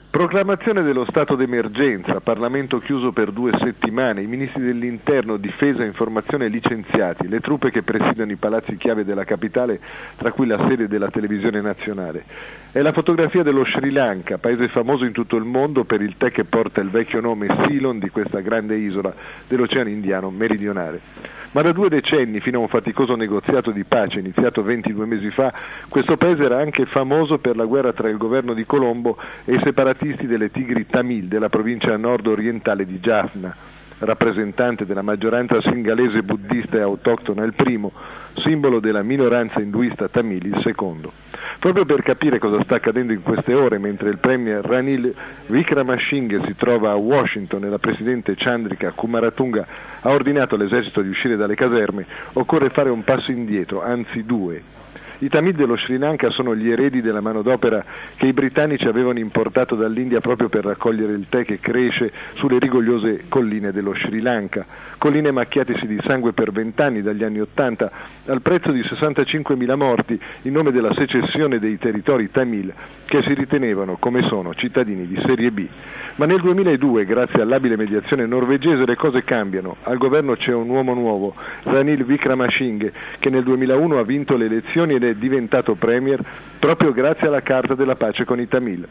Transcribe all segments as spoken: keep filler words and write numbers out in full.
Proclamazione dello stato d'emergenza, Parlamento chiuso per due settimane, i ministri dell'interno, difesa e informazione licenziati, le truppe che presidiano i palazzi chiave della capitale, tra cui la sede della televisione nazionale. È la fotografia dello Sri Lanka, paese famoso in tutto il mondo per il tè che porta il vecchio nome Ceylon di questa grande isola dell'Oceano Indiano meridionale. Ma da due decenni, fino a un faticoso negoziato di pace iniziato ventidue mesi fa, questo paese era anche famoso per la guerra tra il governo di Colombo e i separatisti delle Tigri Tamil della provincia nord-orientale di Jaffna, rappresentante della maggioranza singalese buddista e autoctona il primo, simbolo della minoranza induista tamil il secondo. Proprio per capire cosa sta accadendo in queste ore, mentre il premier Ranil Wickremesinghe si trova a Washington e la presidente Chandrika Kumaratunga ha ordinato all'esercito di uscire dalle caserme, occorre fare un passo indietro, anzi due. I Tamil dello Sri Lanka sono gli eredi della manodopera che i britannici avevano importato dall'India proprio per raccogliere il tè che cresce sulle rigogliose colline dello Sri Lanka, colline macchiatesi di sangue per vent'anni dagli anni Ottanta, al prezzo di sessantacinquemila morti in nome della secessione dei territori Tamil che si ritenevano, come sono, cittadini di serie B. Ma nel duemiladue, grazie all'abile mediazione norvegese, le cose cambiano. Al governo c'è un uomo nuovo, Ranil Wickremesinghe, che nel duemilauno ha vinto le elezioni ed è diventato premier proprio grazie alla carta della pace con i Tamil.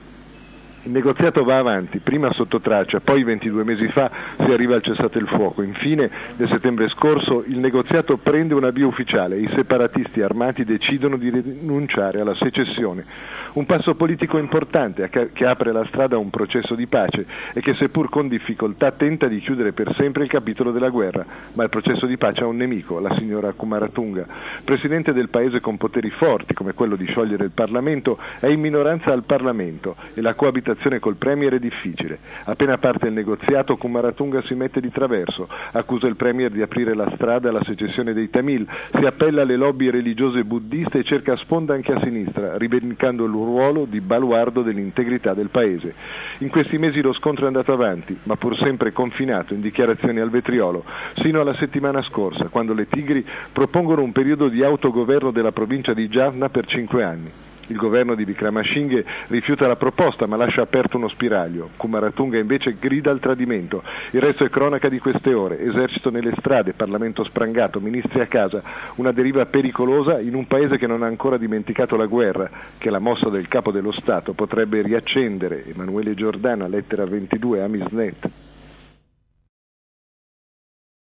Il negoziato va avanti, prima sotto traccia, poi ventidue mesi fa si arriva al cessate il fuoco. Infine, nel settembre scorso, il negoziato prende una via ufficiale e i separatisti armati decidono di rinunciare alla secessione. Un passo politico importante che apre la strada a un processo di pace e che, seppur con difficoltà, tenta di chiudere per sempre il capitolo della guerra. Ma il processo di pace ha un nemico, la signora Kumaratunga. Presidente del paese con poteri forti, come quello di sciogliere il Parlamento, è in minoranza al Parlamento e la coabitazione col premier è difficile. Appena parte il negoziato, Kumaratunga si mette di traverso, accusa il premier di aprire la strada alla secessione dei Tamil, si appella alle lobby religiose buddiste e cerca sponda anche a sinistra, rivendicando il ruolo di baluardo dell'integrità del paese. In questi mesi lo scontro è andato avanti, ma pur sempre confinato in dichiarazioni al vetriolo, sino alla settimana scorsa, quando le Tigri propongono un periodo di autogoverno della provincia di Jaffna per cinque anni. Il governo di Wickremesinghe rifiuta la proposta ma lascia aperto uno spiraglio. Kumaratunga invece grida al tradimento. Il resto è cronaca di queste ore. Esercito nelle strade, Parlamento sprangato, ministri a casa. Una deriva pericolosa in un paese che non ha ancora dimenticato la guerra, che la mossa del capo dello Stato potrebbe riaccendere. Emanuele Giordana, lettera ventidue, Amisnet.